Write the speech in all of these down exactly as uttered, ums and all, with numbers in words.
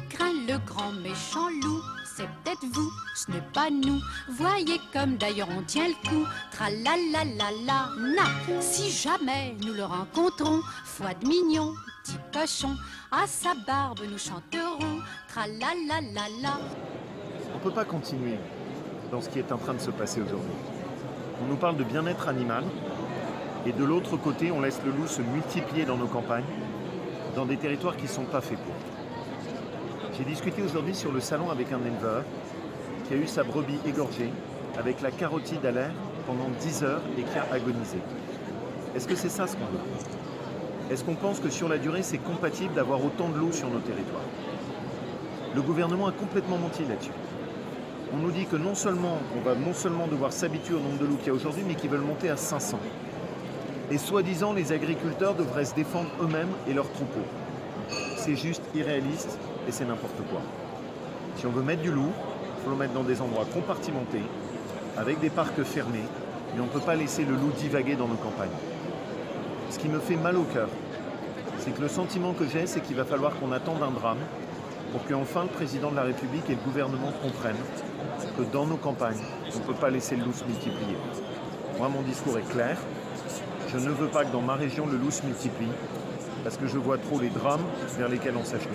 craint le grand méchant loup? C'est peut-être vous, ce n'est pas nous. Voyez comme d'ailleurs on tient le coup. Tra-la-la-la-la, na. Si jamais nous le rencontrons, foi de mignon, petit cochon, à sa barbe nous chanterons. Tra-la-la-la-la. On ne peut pas continuer dans ce qui est en train de se passer aujourd'hui. On nous parle de bien-être animal et de l'autre côté, on laisse le loup se multiplier dans nos campagnes, dans des territoires qui ne sont pas faits pour. J'ai discuté aujourd'hui sur le salon avec un éleveur qui a eu sa brebis égorgée avec la carotide à l'air pendant dix heures et qui a agonisé. Est-ce que c'est ça ce qu'on veut? Est-ce qu'on pense que sur la durée, c'est compatible d'avoir autant de loups sur nos territoires? Le gouvernement a complètement menti là-dessus. On nous dit que non seulement on va non seulement devoir s'habituer au nombre de loups qu'il y a aujourd'hui, mais qu'ils veulent monter à cinq cents. Et soi-disant, les agriculteurs devraient se défendre eux-mêmes et leurs troupeaux. C'est juste irréaliste et c'est n'importe quoi. Si on veut mettre du loup, il faut le mettre dans des endroits compartimentés, avec des parcs fermés, mais on ne peut pas laisser le loup divaguer dans nos campagnes. Ce qui me fait mal au cœur, c'est que le sentiment que j'ai, c'est qu'il va falloir qu'on attende un drame pour qu'enfin le président de la République et le gouvernement comprennent que dans nos campagnes, on ne peut pas laisser le loup se multiplier. Moi, mon discours est clair. Je ne veux pas que dans ma région, le loup se multiplie, parce que je vois trop les drames vers lesquels on s'achemine.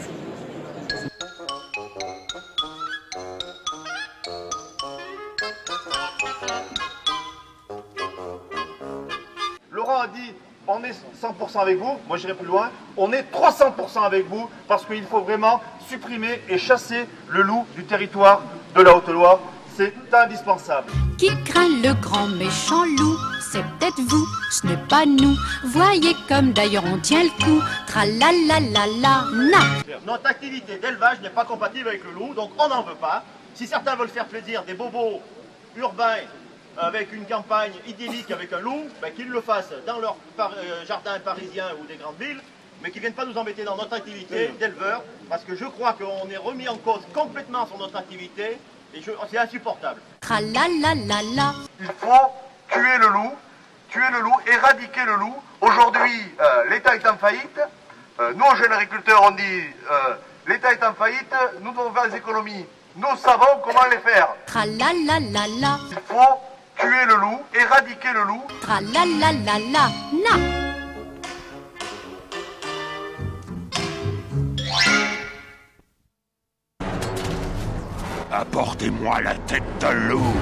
Laurent a dit, on est cent pour cent avec vous, moi j'irai plus loin, on est trois cents pour cent avec vous, parce qu'il faut vraiment supprimer et chasser le loup du territoire de la Haute-Loire, c'est indispensable. Qui craint le grand méchant loup? C'est peut-être vous, ce n'est pas nous. Voyez comme d'ailleurs on tient le coup. Tra-la-la-la-la, na. Notre activité d'élevage n'est pas compatible avec le loup, donc on n'en veut pas. Si certains veulent faire plaisir, des bobos urbains avec une campagne idyllique avec un loup, ben qu'ils le fassent dans leur par, euh, jardin parisien ou des grandes villes, mais qu'ils ne viennent pas nous embêter dans notre activité d'éleveur, parce que je crois qu'on est remis en cause complètement sur notre activité, et c'est insupportable. Tra-la-la-la-la. Il faut tuer le loup, tuer le loup, éradiquer le loup. Aujourd'hui, euh, l'État est en faillite. Euh, nous, jeunes agriculteurs, on dit euh, l'État est en faillite, nous devons faire des économies. Nous savons comment les faire. Tra-la-la-la-la. Il faut tuer le loup, éradiquer le loup. Tra-la-la-la-la, na. Apportez-moi la tête d'un loup.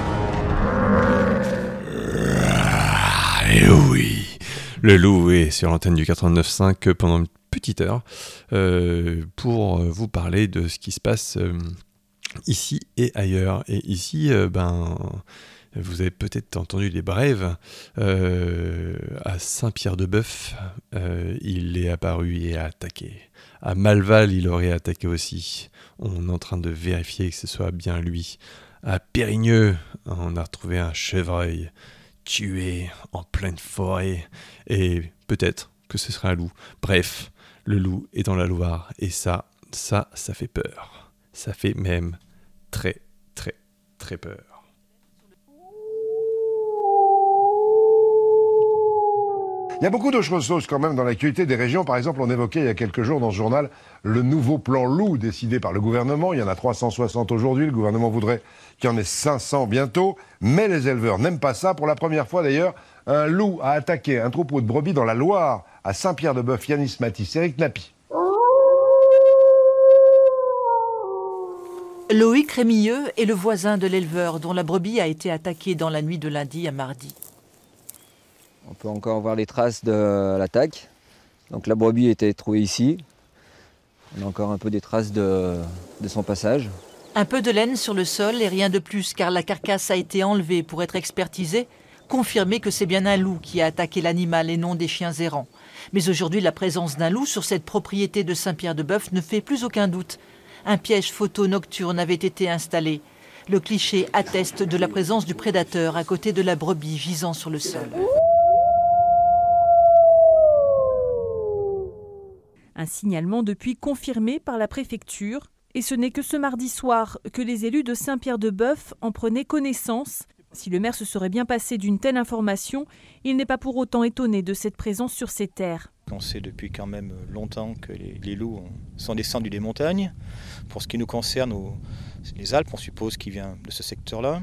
Et oui, le loup est sur l'antenne du quatre-vingt-neuf cinq pendant une petite heure euh, pour vous parler de ce qui se passe euh, ici et ailleurs. Et ici, euh, ben, vous avez peut-être entendu les brèves. Euh, à Saint-Pierre-de-Bœuf, euh, il est apparu et a attaqué. À Malval, il aurait attaqué aussi. On est en train de vérifier que ce soit bien lui. À Périgneux, on a retrouvé un chevreuil tué en pleine forêt. Et peut-être que ce sera un loup. Bref, le loup est dans la Loire. Et ça, ça, ça fait peur. Ça fait même très, très, très peur. Il y a beaucoup de choses quand même dans l'actualité des régions. Par exemple, on évoquait il y a quelques jours dans ce journal le nouveau plan loup décidé par le gouvernement. Il y en a trois cent soixante aujourd'hui. Le gouvernement voudrait qu'il y en ait cinq cents bientôt. Mais les éleveurs n'aiment pas ça. Pour la première fois d'ailleurs, un loup a attaqué un troupeau de brebis dans la Loire, à Saint-Pierre-de-Bœuf. Yanis Matisse, Eric Napi. Loïc Rémilleux est le voisin de l'éleveur dont la brebis a été attaquée dans la nuit de lundi à mardi. On peut encore voir les traces de l'attaque. Donc la brebis a été trouvée ici. On a encore un peu des traces de, de son passage. Un peu de laine sur le sol et rien de plus, car la carcasse a été enlevée pour être expertisée. Confirmer que c'est bien un loup qui a attaqué l'animal et non des chiens errants. Mais aujourd'hui, la présence d'un loup sur cette propriété de Saint-Pierre-de-Bœuf ne fait plus aucun doute. Un piège photo nocturne avait été installé. Le cliché atteste de la présence du prédateur à côté de la brebis gisant sur le sol. Un signalement depuis confirmé par la préfecture. Et ce n'est que ce mardi soir que les élus de Saint-Pierre-de-Bœuf en prenaient connaissance. Si le maire se serait bien passé d'une telle information, il n'est pas pour autant étonné de cette présence sur ces terres. On sait depuis quand même longtemps que les, les loups sont descendus des montagnes. Pour ce qui nous concerne, c'est les Alpes, on suppose, qui vient de ce secteur-là.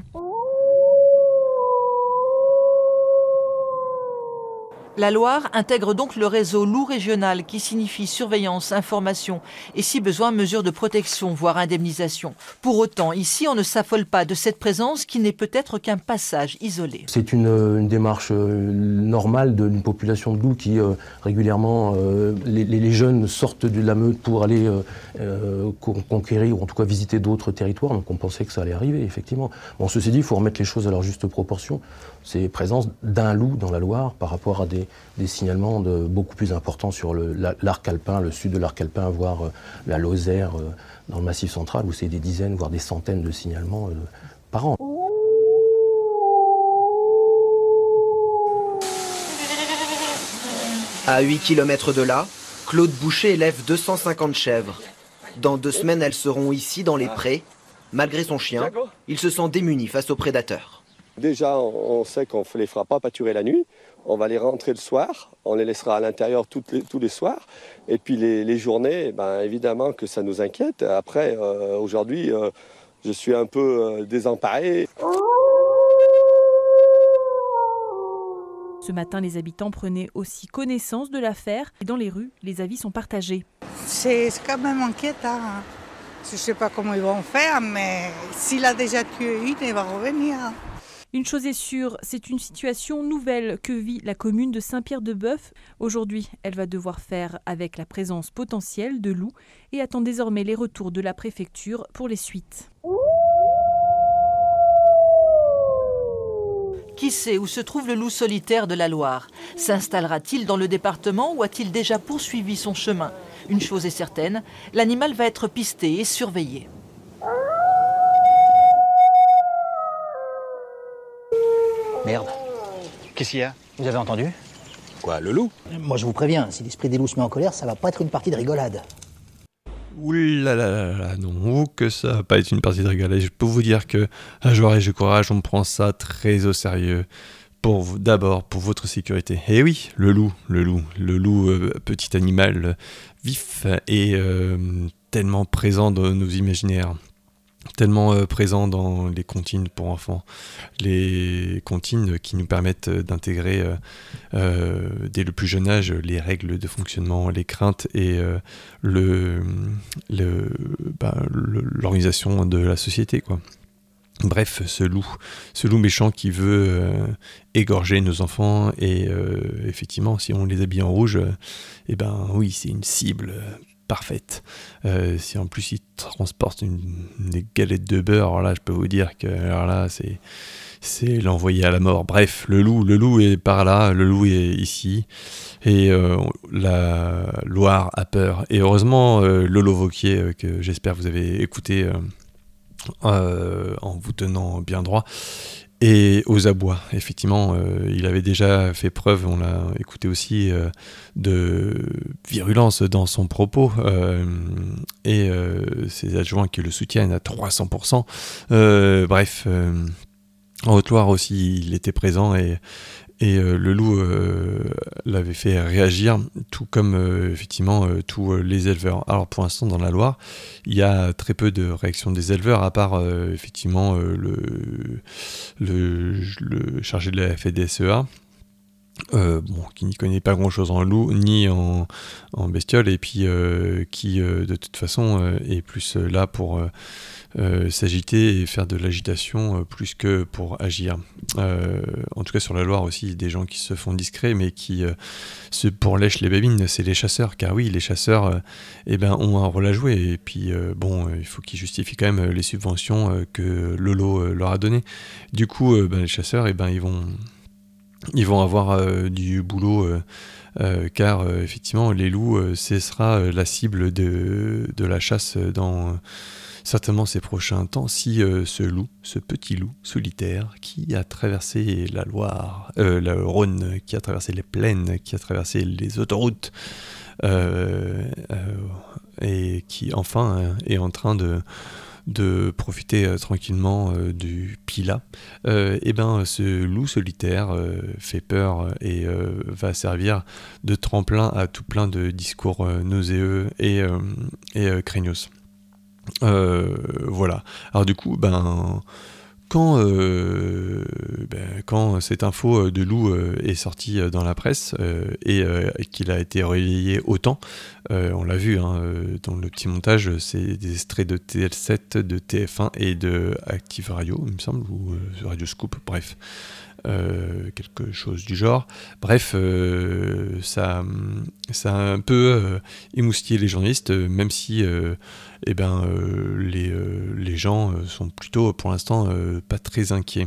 La Loire intègre donc le réseau loup régional qui signifie surveillance, information et si besoin mesures de protection, voire indemnisation. Pour autant, ici on ne s'affole pas de cette présence qui n'est peut-être qu'un passage isolé. C'est une, une démarche normale d'une population de loups qui euh, régulièrement, euh, les, les jeunes sortent de la meute pour aller euh, euh, conquérir ou en tout cas visiter d'autres territoires, donc on pensait que ça allait arriver effectivement. Bon, ceci dit, il faut remettre les choses à leur juste proportion. C'est présence d'un loup dans la Loire par rapport à des, des signalements de, beaucoup plus importants sur le, la, l'arc alpin, le sud de l'arc alpin, voire euh, la Lozère, euh, dans le Massif central, où c'est des dizaines, voire des centaines de signalements euh, par an. À huit kilomètres de là, Claude Boucher élève deux cent cinquante chèvres. Dans deux semaines, elles seront ici, dans les prés. Malgré son chien, il se sent démuni face aux prédateurs. Déjà, on sait qu'on ne les fera pas pâturer la nuit. On va les rentrer le soir. On les laissera à l'intérieur toutes les, tous les soirs. Et puis les, les journées, ben, évidemment que ça nous inquiète. Après, euh, aujourd'hui, euh, je suis un peu euh, désemparé. Ce matin, les habitants prenaient aussi connaissance de l'affaire. Et dans les rues, les avis sont partagés. C'est quand même inquiétant. Je ne sais pas comment ils vont faire, mais s'il a déjà tué une, il va revenir. Une chose est sûre, c'est une situation nouvelle que vit la commune de Saint-Pierre-de-Bœuf. Aujourd'hui, elle va devoir faire avec la présence potentielle de loups et attend désormais les retours de la préfecture pour les suites. Qui sait où se trouve le loup solitaire de la Loire? S'installera-t-il dans le département ou a-t-il déjà poursuivi son chemin? Une chose est certaine, l'animal va être pisté et surveillé. Merde. Qu'est-ce qu'il y a? Vous avez entendu? Quoi, le loup? Moi je vous préviens, si l'esprit des loups se met en colère, ça va pas être une partie de rigolade. Ouh là là là là, non, que ça va pas être une partie de rigolade. Je peux vous dire que à Joie et Courage, on prend ça très au sérieux. Pour vous, d'abord, pour votre sécurité. Et oui, le loup, le loup, le loup, euh, petit animal euh, vif et euh, tellement présent dans nos imaginaires. Tellement euh, présent dans les comptines pour enfants, les comptines qui nous permettent d'intégrer euh, euh, dès le plus jeune âge les règles de fonctionnement, les craintes et euh, le, le, bah, le, l'organisation de la société, quoi. Bref, ce loup, ce loup méchant qui veut euh, égorger nos enfants et euh, effectivement, si on les habille en rouge, euh, eh ben oui, c'est une cible parfaite. Euh, si en plus il transporte une, des galettes de beurre, alors là, je peux vous dire que alors là, c'est c'est l'envoyer à la mort. Bref, le loup, le loup est par là, le loup est ici, et euh, la Loire a peur. Et heureusement, euh, Lolo Vauquier, euh, que j'espère vous avez écouté euh, euh, en vous tenant bien droit, et aux abois. Effectivement, euh, il avait déjà fait preuve, on l'a écouté aussi, euh, de virulence dans son propos, euh, et euh, ses adjoints qui le soutiennent à trois cents pour cent. Euh, bref, euh, en Haute-Loire aussi, il était présent, et, et euh, le loup euh, l'avait fait réagir, tout comme euh, effectivement euh, tous les éleveurs. Alors pour l'instant, dans la Loire, il y a très peu de réactions des éleveurs, à part euh, effectivement euh, le, le, le chargé de la F D S E A, euh, bon, qui n'y connaît pas grand-chose en loup ni en, en bestiole, et puis euh, qui euh, de toute façon euh, est plus euh, là pour euh, euh, s'agiter et faire de l'agitation euh, plus que pour agir. Euh, en tout cas sur la Loire aussi, des gens qui se font discrets mais qui euh, se pourlèchent les babines, c'est les chasseurs, car oui, les chasseurs euh, eh ben, ont un rôle à jouer, et puis euh, bon, euh, il faut qu'ils justifient quand même les subventions euh, que Lolo euh, leur a données. Du coup, euh, ben, les chasseurs, eh ben, ils vont ils vont avoir euh, du boulot, euh, euh, car euh, effectivement les loups, euh, ce sera euh, la cible de, de la chasse dans euh, certainement ces prochains temps, si euh, ce loup, ce petit loup solitaire qui a traversé la Loire, euh, le Rhône, qui a traversé les plaines, qui a traversé les autoroutes, euh, euh, et qui enfin euh, est en train de de profiter euh, tranquillement euh, du Pilat, euh, et ben ce loup solitaire euh, fait peur et euh, va servir de tremplin à tout plein de discours euh, nauséeux et, euh, et euh, craignos. Euh, voilà. Alors du coup, ben... Quand, euh, ben, quand cette info de loup euh, est sortie dans la presse euh, et, euh, et qu'il a été relayé autant, euh, on l'a vu hein, dans le petit montage, c'est des extraits de T L sept, de T F un et de Active Radio, il me semble, ou euh, Radio Scoop, bref. Euh, quelque chose du genre. Bref, euh, ça, ça a un peu euh, émoustillé les journalistes, euh, même si euh, eh ben, euh, les, euh, les gens euh, sont plutôt, pour l'instant, euh, pas très inquiets.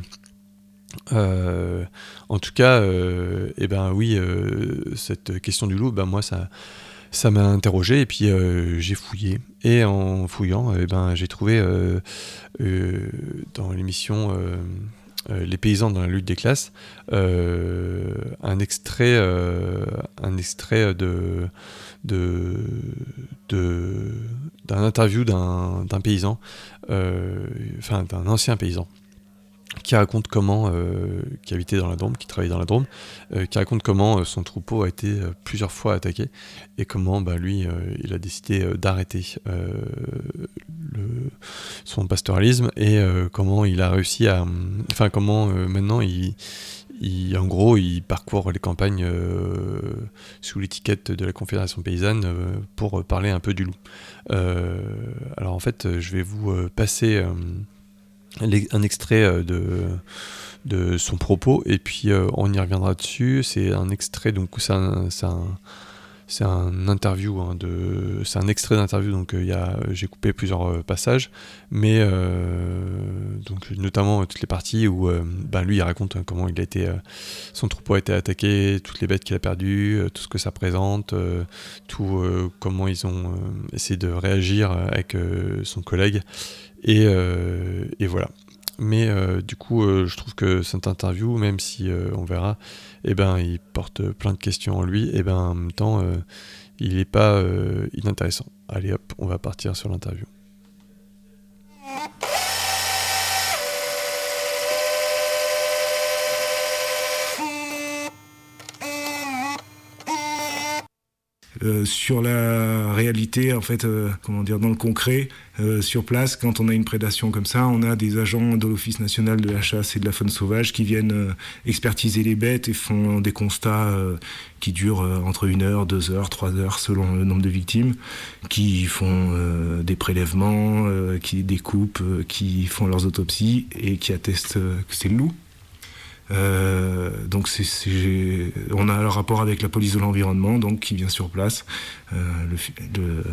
Euh, en tout cas, euh, eh ben, oui, euh, cette question du loup, ben, moi, ça, ça m'a interrogé, et puis euh, j'ai fouillé. Et en fouillant, eh ben, j'ai trouvé euh, euh, dans l'émission... Euh, Euh, les paysans dans la lutte des classes, euh, un extrait, euh, un extrait de, de, de, d'un interview d'un, d'un paysan, euh, enfin d'un ancien paysan, qui raconte comment, euh, qui habitait dans la Drôme, qui travaillait dans la Drôme, euh, qui raconte comment euh, son troupeau a été euh, plusieurs fois attaqué et comment bah, lui, euh, il a décidé euh, d'arrêter euh, le, son pastoralisme et euh, comment il a réussi à... Enfin, comment euh, maintenant, il, il, en gros, il parcourt les campagnes euh, sous l'étiquette de la Confédération Paysanne euh, pour parler un peu du loup. Euh, alors en fait, je vais vous euh, passer... Euh, un extrait de, de son propos et puis euh, on y reviendra dessus. C'est un extrait, donc c'est un, c'est un, c'est un interview hein, de, c'est un extrait d'interview, donc euh, y a, j'ai coupé plusieurs euh, passages, mais euh, donc notamment euh, toutes les parties où euh, ben, lui il raconte hein, comment il a été, euh, son troupeau a été attaqué, toutes les bêtes qu'il a perdues, euh, tout ce que ça présente, euh, tout euh, comment ils ont euh, essayé de réagir avec euh, son collègue. Et, euh, et voilà. Mais euh, du coup, euh, je trouve que cette interview, même si euh, on verra, eh ben, il porte plein de questions en lui, et ben, en même temps, euh, il n'est pas euh, inintéressant. Allez hop, on va partir sur l'interview. Euh, sur la réalité, en fait, euh, comment dire, dans le concret, euh, sur place, quand on a une prédation comme ça, on a des agents de l'Office national de la chasse et de la faune sauvage qui viennent euh, expertiser les bêtes et font des constats euh, qui durent euh, entre une heure, deux heures, trois heures, selon le nombre de victimes, qui font euh, des prélèvements, euh, qui découpent, euh, qui font leurs autopsies et qui attestent euh, que c'est le loup. Euh, donc c'est, c'est, on a le rapport avec la police de l'environnement donc qui vient sur place euh, le, le,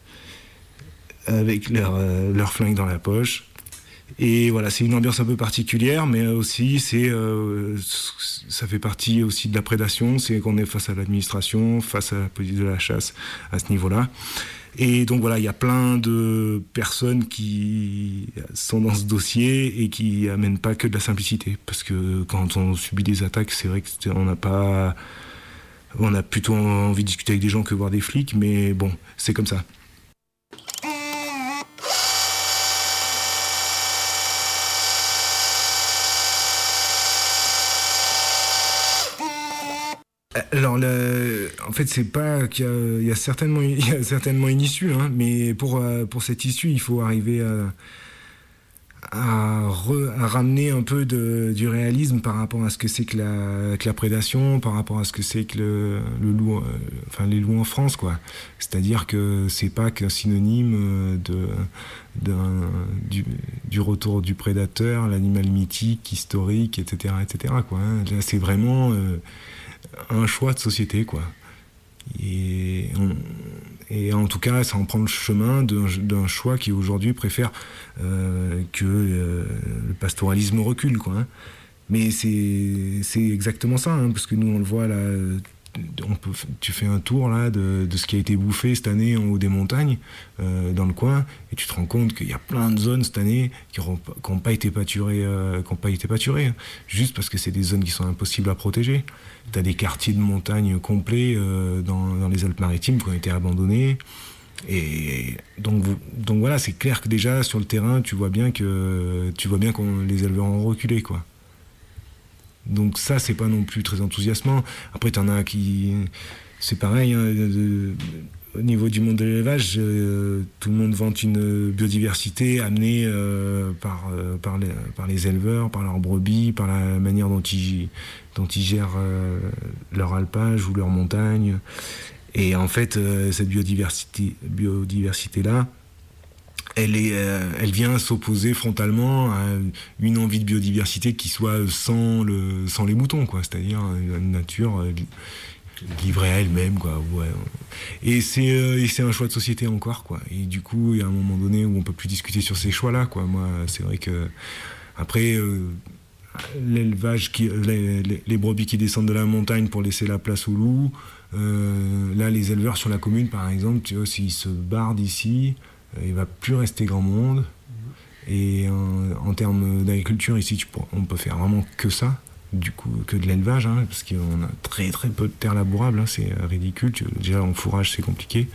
avec leur, euh, leur flingue dans la poche et voilà, c'est une ambiance un peu particulière, mais aussi c'est, euh, ça fait partie aussi de la prédation, c'est qu'on est face à l'administration, face à la police de la chasse à ce niveau-là. Et donc voilà, il y a plein de personnes qui sont dans ce dossier et qui amènent pas que de la simplicité. Parce que quand on subit des attaques, c'est vrai qu'on n'a pas... On a plutôt envie de discuter avec des gens que voir des flics, mais bon, c'est comme ça. Alors, le, en fait, c'est pas qu'il y a, il y a certainement, il y a certainement une issue, hein, mais pour, pour cette issue, il faut arriver à, à, re, à ramener un peu de, du réalisme par rapport à ce que c'est que la, que la prédation, par rapport à ce que c'est que le, le loup, euh, enfin les loups en France, quoi. C'est-à-dire que c'est pas qu'un synonyme de, d'un, du, du retour du prédateur, l'animal mythique, historique, et cetera, et cetera, quoi. Là, c'est vraiment euh, un choix de société, quoi. Et, on, et en tout cas, ça en prend le chemin d'un, d'un choix qui aujourd'hui préfère euh, que euh, le pastoralisme recule, quoi. Hein. Mais c'est, c'est exactement ça, hein, parce que nous on le voit là, on peut, tu fais un tour là de, de ce qui a été bouffé cette année en haut des montagnes, euh, dans le coin, et tu te rends compte qu'il y a plein de zones cette année qui n'ont pas été pâturées, euh, qui n'ont pas été pâturées, hein, juste parce que c'est des zones qui sont impossibles à protéger. Tu as des quartiers de montagne complets euh, dans, dans les Alpes-Maritimes qui ont été abandonnés. Et donc, donc voilà, c'est clair que déjà sur le terrain, tu vois bien que tu vois bien que les éleveurs ont reculé, quoi. Donc ça, c'est pas non plus très enthousiasmant. Après, t'en as qui, c'est pareil. Hein, de, de, au niveau du monde de l'élevage, euh, tout le monde vante une biodiversité amenée euh, par euh, par les par les éleveurs, par leurs brebis, par la manière dont ils dont ils gèrent euh, leur alpage ou leur montagne. Et en fait, euh, cette biodiversité, biodiversité-là, elle, est, euh, elle vient s'opposer frontalement à une envie de biodiversité qui soit sans, le, sans les moutons, quoi. C'est-à-dire une nature euh, livrée à elle-même, quoi. Ouais. Et, c'est, euh, et c'est un choix de société encore, quoi. Et du coup, il y a un moment donné où on peut plus discuter sur ces choix-là, quoi. Moi, c'est vrai que après. Euh, l'élevage, qui, les, les, les brebis qui descendent de la montagne pour laisser la place aux loups. Euh, là, les éleveurs sur la commune, par exemple, tu vois, s'ils se barrent d'ici, euh, il ne va plus rester grand monde. Et en, en termes d'agriculture, ici, tu, on peut faire vraiment que ça, du coup, que de l'élevage, hein, parce qu'on a très très peu de terres labourables, hein, c'est ridicule. Tu, déjà, en fourrage, c'est compliqué.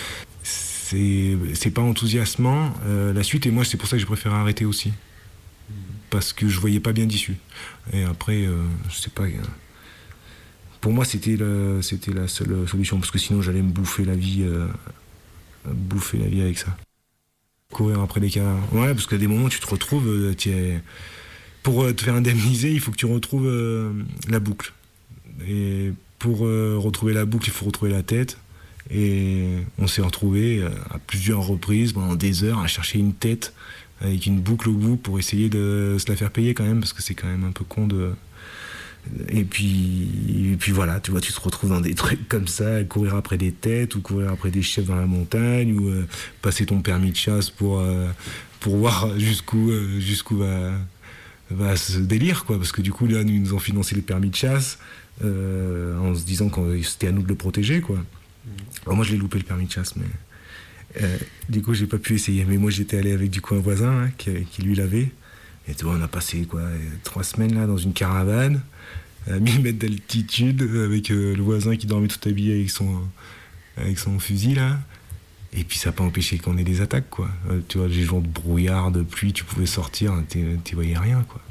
C'est, c'est pas enthousiasmant, euh, la suite, et moi, c'est pour ça que j'ai préféré arrêter aussi. Parce que je voyais pas bien d'issue. Et après, euh, je sais pas. Euh, pour moi, c'était la, c'était la seule solution, parce que sinon, j'allais me bouffer la vie, euh, bouffer la vie avec ça. Courir après les cas. Ouais, parce qu'à des moments, tu te retrouves. Euh, es... Pour euh, te faire indemniser, il faut que tu retrouves euh, la boucle. Et pour euh, retrouver la boucle, il faut retrouver la tête. Et on s'est retrouvés euh, à plusieurs reprises, pendant des heures, à chercher une tête avec une boucle au bout pour essayer de se la faire payer quand même, parce que c'est quand même un peu con de... Et puis, et puis voilà, tu vois, tu te retrouves dans des trucs comme ça, courir après des têtes, ou courir après des chefs dans la montagne, ou euh, passer ton permis de chasse pour, euh, pour voir jusqu'où, euh, jusqu'où va, va ce délire, quoi, parce que du coup, là, nous, ils nous ont financé les permis de chasse, euh, en se disant que c'était à nous de le protéger, quoi. Alors moi, je l'ai loupé, le permis de chasse, mais... Euh, du coup, j'ai pas pu essayer, mais moi j'étais allé avec du coup un voisin, hein, qui, qui lui l'avait. Et tu vois, on a passé quoi, trois semaines là dans une caravane, à mille mètres d'altitude, avec euh, le voisin qui dormait tout habillé avec son, avec son fusil là. Et puis ça n'a pas empêché qu'on ait des attaques, quoi. Euh, tu vois, des jours de brouillard, de pluie, tu pouvais sortir, tu voyais rien, quoi.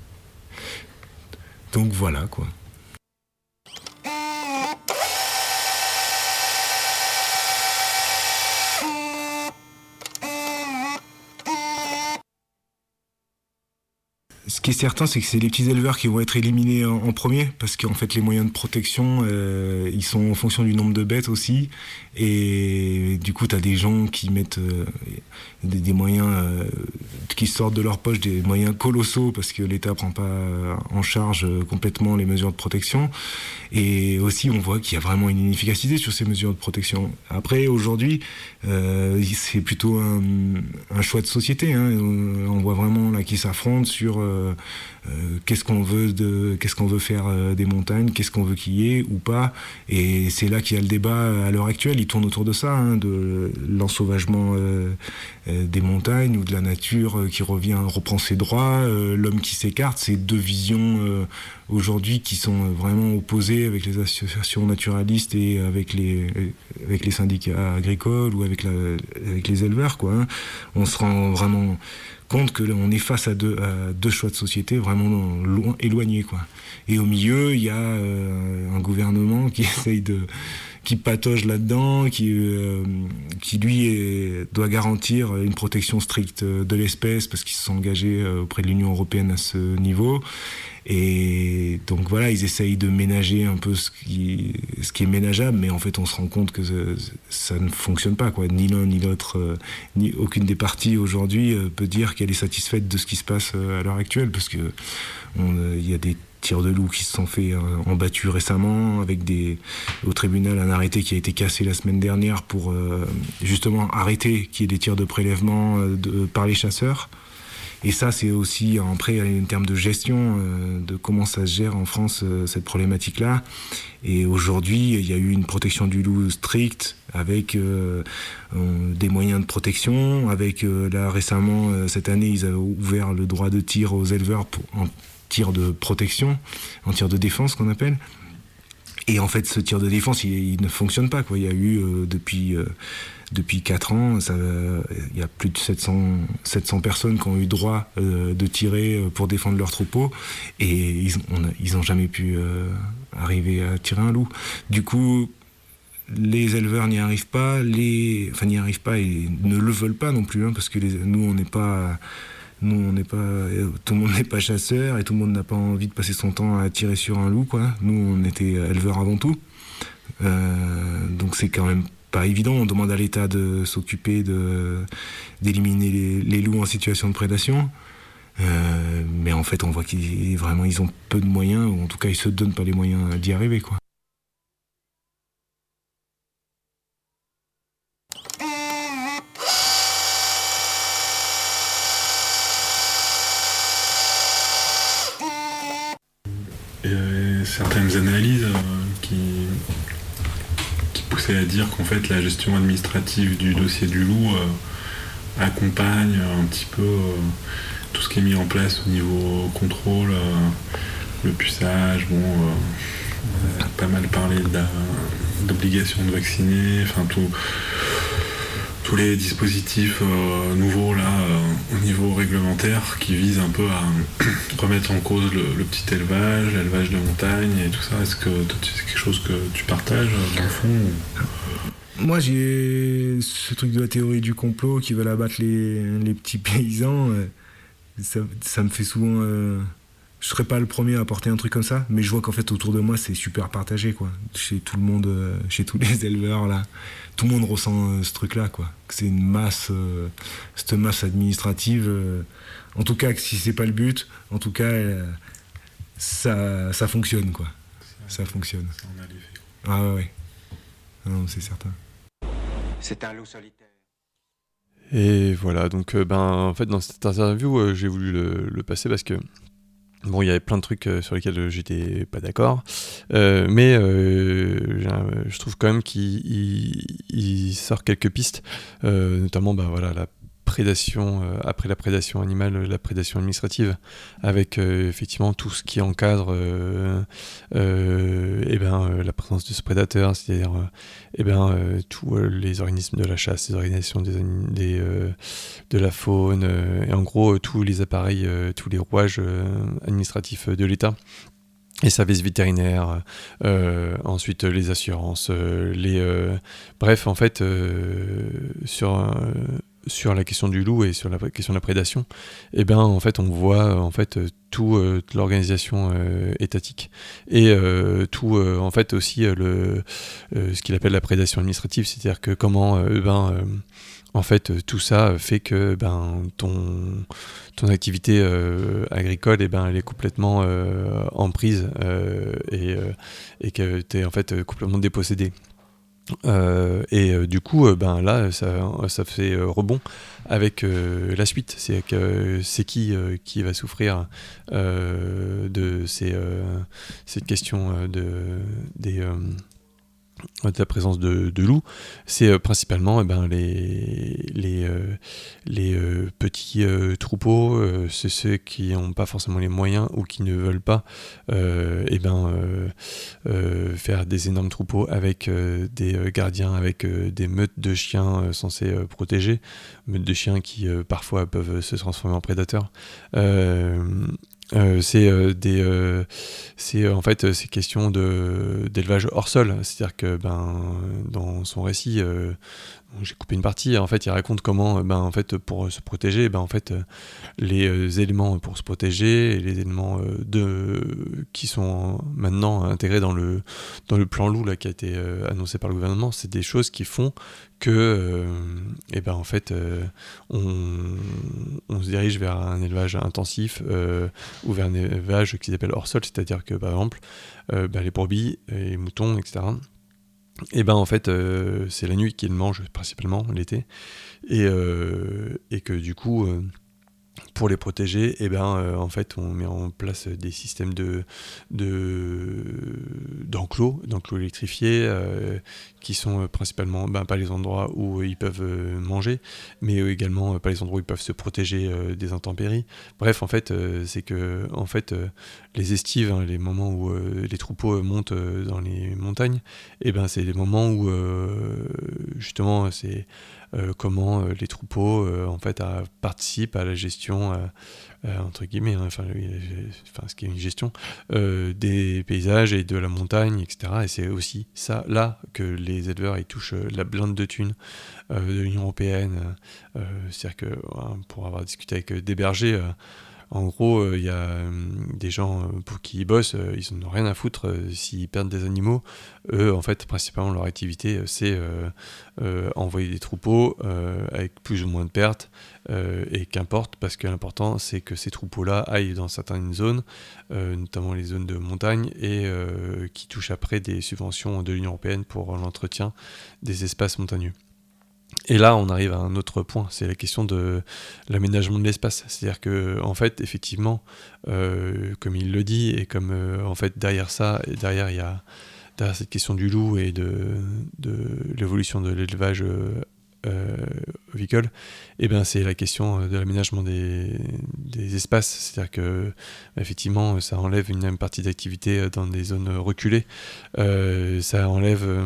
Donc voilà, quoi. Ce qui est certain, c'est que c'est les petits éleveurs qui vont être éliminés en, en premier, parce qu'en fait, les moyens de protection, euh, ils sont en fonction du nombre de bêtes aussi. Et du coup, tu as des gens qui mettent euh, des, des moyens euh, qui sortent de leur poche, des moyens colossaux, parce que l'État prend pas en charge complètement les mesures de protection. Et aussi, on voit qu'il y a vraiment une inefficacité sur ces mesures de protection. Après, aujourd'hui, euh, c'est plutôt un, un choix de société, hein. On voit vraiment là qui s'affrontent sur euh, euh, qu'est-ce qu'on veut de, qu'est-ce qu'on veut faire euh, des montagnes, qu'est-ce qu'on veut qu'il y ait ou pas. Et c'est là qu'il y a le débat à l'heure actuelle. Il tourne autour de ça, hein, de l'ensauvagement euh, euh, des montagnes ou de la nature euh, qui revient, reprend ses droits, euh, l'homme qui s'écarte. C'est deux visions euh, aujourd'hui qui sont vraiment opposées avec les associations naturalistes et avec les, avec les syndicats agricoles ou avec, la, avec les éleveurs, quoi, hein. On se rend vraiment compte qu'on est face à deux, à deux choix de société vraiment loin, éloignés, quoi. Et au milieu, il y a euh, un gouvernement qui essaye de... qui patauge là-dedans, qui, euh, qui lui est, doit garantir une protection stricte de l'espèce parce qu'ils se sont engagés auprès de l'Union européenne à ce niveau. Et donc voilà, ils essayent de ménager un peu ce qui, ce qui est ménageable, mais en fait on se rend compte que ça, ça ne fonctionne pas, quoi. Ni l'un ni l'autre, euh, ni aucune des parties aujourd'hui euh, peut dire qu'elle est satisfaite de ce qui se passe euh, à l'heure actuelle, parce que il euh, y a des tirs de loups qui se sont fait euh, en battu récemment, avec des, au tribunal un arrêté qui a été cassé la semaine dernière pour euh, justement arrêter qu'il y ait des tirs de prélèvement euh, de, par les chasseurs. Et ça, c'est aussi, après, en termes de gestion, euh, de comment ça se gère en France, euh, cette problématique-là. Et aujourd'hui, il y a eu une protection du loup stricte, avec euh, euh, des moyens de protection, avec, euh, là, récemment, euh, cette année, ils avaient ouvert le droit de tir aux éleveurs pour, en tir de protection, en tir de défense, qu'on appelle. Et en fait, ce tir de défense, il, il ne fonctionne pas, quoi. Il y a eu euh, depuis euh, depuis quatre ans, ça, euh, il y a plus de sept cents, sept cents personnes qui ont eu droit euh, de tirer pour défendre leur troupeau, et ils on a, ils ont jamais pu euh, arriver à tirer un loup. Du coup, les éleveurs n'y arrivent pas, les, enfin n'y arrivent pas et ne le veulent pas non plus, hein, parce que les, nous on n'est pas Nous, on n'est pas, tout le monde n'est pas chasseur et tout le monde n'a pas envie de passer son temps à tirer sur un loup, quoi. Nous, on était éleveurs avant tout. Euh, donc c'est quand même pas évident. On demande à l'État de s'occuper de, d'éliminer les, les loups en situation de prédation. Euh, mais en fait, on voit qu'ils vraiment ils ont peu de moyens, ou en tout cas, ils se donnent pas les moyens d'y arriver, quoi. Et certaines analyses euh, qui, qui poussaient à dire qu'en fait la gestion administrative du dossier du loup euh, accompagne un petit peu euh, tout ce qui est mis en place au niveau contrôle, euh, le puçage, bon, euh, on a pas mal parlé d'obligation de vacciner, enfin tout. tous les dispositifs euh, nouveaux là euh, au niveau réglementaire qui visent un peu à remettre en cause le, le petit élevage, l'élevage de montagne et tout ça. Est-ce que c'est quelque chose que tu partages dans le fond ou... Moi j'ai ce truc de la théorie du complot qui veulent abattre les, les petits paysans, euh, ça, ça me fait souvent... Euh... Je serais pas le premier à porter un truc comme ça, mais je vois qu'en fait autour de moi c'est super partagé, quoi. Chez tout le monde, euh, chez tous les éleveurs là, tout le monde ressent euh, ce truc là, quoi. Que c'est une masse, euh, cette masse administrative. Euh, en tout cas, que si c'est pas le but, en tout cas, euh, ça, ça fonctionne, quoi. Ça fonctionne. Ça en a l'effet. Ah ouais, ouais. Non, c'est certain. C'est un loup solitaire. Et voilà, donc euh, ben en fait dans cette interview, euh, j'ai voulu le, le passer parce que bon, il y avait plein de trucs euh, sur lesquels j'étais pas d'accord, euh, mais euh, je trouve quand même qu'il il, il sort quelques pistes, euh, notamment bah, voilà, la prédation, euh, après la prédation animale, la prédation administrative, avec euh, effectivement tout ce qui encadre euh, euh, et ben, euh, la présence de ce prédateur, c'est-à-dire euh, et ben, euh, tous euh, les organismes de la chasse, les organisations des, des, euh, de la faune, euh, et en gros euh, tous les appareils, euh, tous les rouages euh, administratifs de l'État. Les services vétérinaires, euh, ensuite les assurances, euh, les euh, bref en fait euh, sur euh, sur la question du loup et sur la question de la prédation, et eh ben en fait on voit en fait tout euh, toute l'organisation euh, étatique et euh, tout euh, en fait aussi euh, le euh, ce qu'il appelle la prédation administrative, c'est-à-dire que comment euh, ben euh, en fait tout ça fait que ben ton ton activité euh, agricole, et ben elle est complètement euh, en prise euh, et euh, et que tu es en fait complètement dépossédé. Euh, et euh, du coup, euh, ben là, ça, ça fait euh, rebond avec euh, la suite. C'est que c'est qui euh, qui va souffrir euh, de ces euh, cette question euh, de des euh, de la présence de, de loups. C'est euh, principalement eh ben, les, les, euh, les euh, petits euh, troupeaux, euh, c'est ceux qui n'ont pas forcément les moyens ou qui ne veulent pas euh, eh ben, euh, euh, faire des énormes troupeaux avec euh, des euh, gardiens, avec euh, des meutes de chiens euh, censés euh, protéger, meutes de chiens qui euh, parfois peuvent se transformer en prédateurs. Euh, Euh, c'est euh, des euh, c'est euh, en fait ces questions de d'élevage hors sol, c'est-à-dire que ben dans son récit euh, j'ai coupé une partie, en fait il raconte comment ben en fait pour se protéger, ben en fait les euh, éléments pour se protéger et les éléments euh, de qui sont maintenant intégrés dans le dans le plan loup là qui a été euh, annoncé par le gouvernement, c'est des choses qui font que euh, et ben en fait euh, on, on se dirige vers un élevage intensif euh, ou vers un élevage qui s'appelle hors sol, c'est-à-dire que par exemple euh, ben, les brebis et les moutons, et cetera, et ben en fait euh, c'est la nuit qu'ils mangent principalement l'été, et, euh, et que du coup euh, pour les protéger, eh ben, euh, en fait, on met en place des systèmes de, de, d'enclos, d'enclos électrifiés, euh, qui sont principalement ben, pas les endroits où ils peuvent euh, manger, mais également euh, pas les endroits où ils peuvent se protéger euh, des intempéries. Bref, en fait, euh, c'est que en fait, euh, les estives, hein, les moments où euh, les troupeaux montent euh, dans les montagnes, eh ben, c'est les moments où euh, justement c'est Euh, comment euh, les troupeaux euh, en fait à, participent à la gestion euh, euh, entre guillemets, hein, enfin, enfin ce qui est une gestion euh, des paysages et de la montagne, et cetera. Et c'est aussi ça là que les éleveurs ils touchent euh, la blinde de thunes euh, de l'Union européenne. Euh, c'est-à-dire que hein, pour avoir discuté avec des bergers. Euh, En gros, il euh, y a euh, des gens euh, pour qui ils bossent, euh, ils n'en ont rien à foutre euh, s'ils perdent des animaux. Eux, en fait, principalement, leur activité, euh, c'est euh, euh, envoyer des troupeaux euh, avec plus ou moins de pertes, euh, et qu'importe, parce que l'important, c'est que ces troupeaux-là aillent dans certaines zones, euh, notamment les zones de montagne, et euh, qui touchent après des subventions de l'Union européenne pour l'entretien des espaces montagneux. Et là, on arrive à un autre point, c'est la question de l'aménagement de l'espace. C'est-à-dire que, en fait, effectivement, euh, comme il le dit, et comme euh, en fait derrière ça, derrière il y a derrière cette question du loup et de, de l'évolution de l'élevage euh, euh, avicole, et ben c'est la question de l'aménagement des, des espaces. C'est-à-dire que, effectivement, ça enlève une même partie d'activité dans des zones reculées. Euh, ça enlève euh,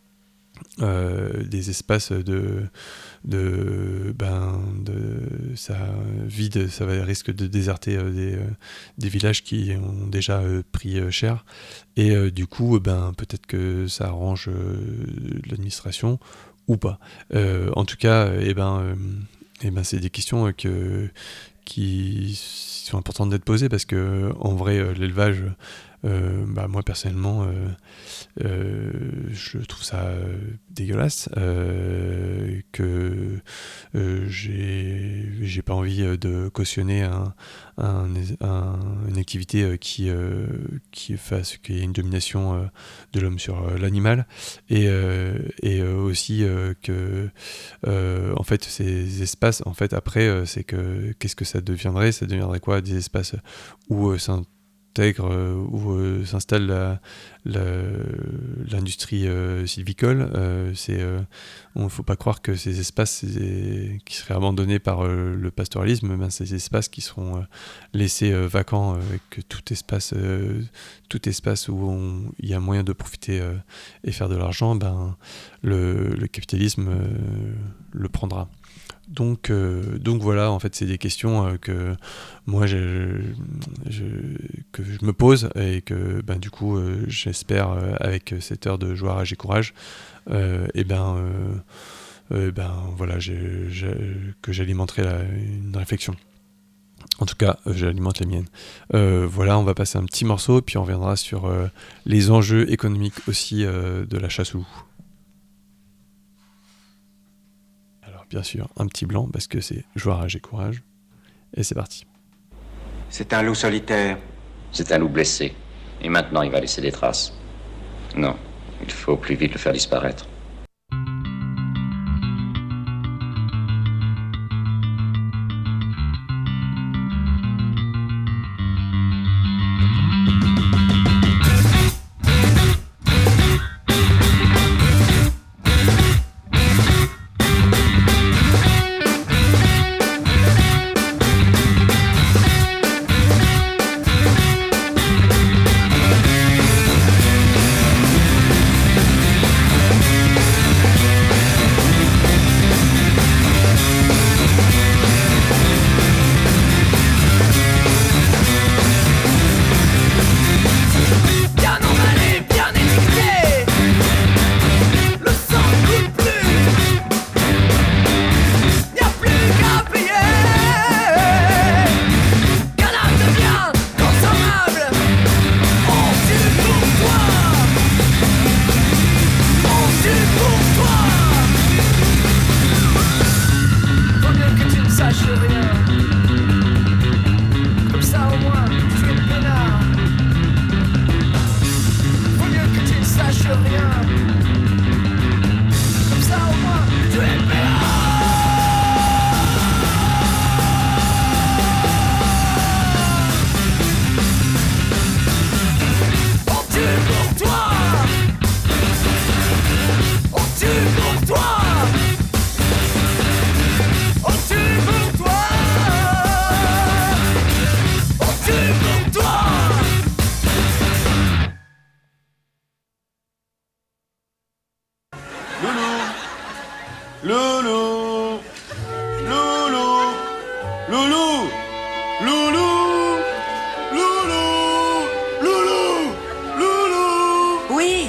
Euh, des espaces de, de, ben, de ça vide, ça va risque de déserter euh, des, euh, des villages qui ont déjà euh, pris euh, cher, et euh, du coup ben, peut-être que ça arrange euh, l'administration ou pas. Euh, en tout cas, eh ben, euh, eh ben, c'est des questions que, qui sont importantes d'être posées, parce que en vrai euh, l'élevage, Euh, bah, moi personnellement euh, euh, je trouve ça euh, dégueulasse, euh, que euh, j'ai, j'ai pas envie de cautionner un, un, un, une activité qui, euh, qui fasse qu'il y ait une domination euh, de l'homme sur euh, l'animal, et, euh, et euh, aussi euh, que euh, en fait ces espaces, en fait après euh, c'est que qu'est-ce que ça deviendrait ça deviendrait quoi, des espaces où euh, c'est un intègre euh, où euh, s'installe la, la, l'industrie euh, sylvicole. Euh, c'est, euh, on ne faut pas croire que ces espaces ces, qui seraient abandonnés par euh, le pastoralisme, ben, ces espaces qui seront euh, laissés euh, vacants, euh, que tout espace, euh, tout espace où il y a moyen de profiter euh, et faire de l'argent, ben, le, le capitalisme euh, le prendra. Donc, euh, donc voilà, en fait, c'est des questions euh, que moi je, je, que je me pose, et que ben, du coup, euh, j'espère, euh, avec cette heure de Joie, Rage et Courage, euh, et ben, euh, euh, ben voilà, j'ai, j'ai, que j'alimenterai la, une réflexion. En tout cas, euh, j'alimente la mienne. Euh, voilà, on va passer un petit morceau, puis on reviendra sur euh, les enjeux économiques aussi euh, de la chasse au loup. Bien sûr, un petit blanc, parce que c'est Joie, Rage et Courage. Et c'est parti. C'est un loup solitaire. C'est un loup blessé. Et maintenant, il va laisser des traces. Non, il faut plus vite le faire disparaître. Loulou, loulou, loulou, loulou. Oui.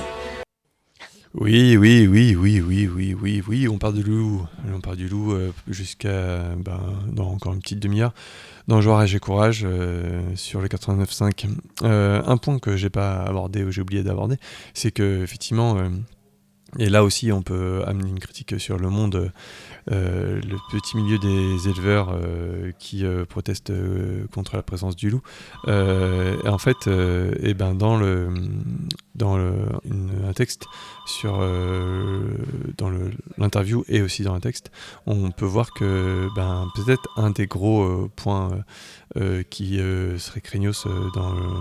Oui, oui, oui, oui, oui, oui, oui, oui, on parle de loup, on parle du loup euh, jusqu'à ben, dans encore une petite demi-heure dans Joie, Rage et Courage euh, sur le quatre-vingt-neuf cinq. Euh, un point que j'ai pas abordé ou j'ai oublié d'aborder, c'est que effectivement, euh, et là aussi on peut amener une critique sur le monde, euh, le petit milieu des éleveurs euh, qui euh, protestent euh, contre la présence du loup. Euh, et en fait, euh, et ben dans le dans le, une, un texte sur euh, dans le, l'interview et aussi dans un texte, on peut voir que ben peut-être un des gros euh, points euh, qui euh, serait craignos dans le,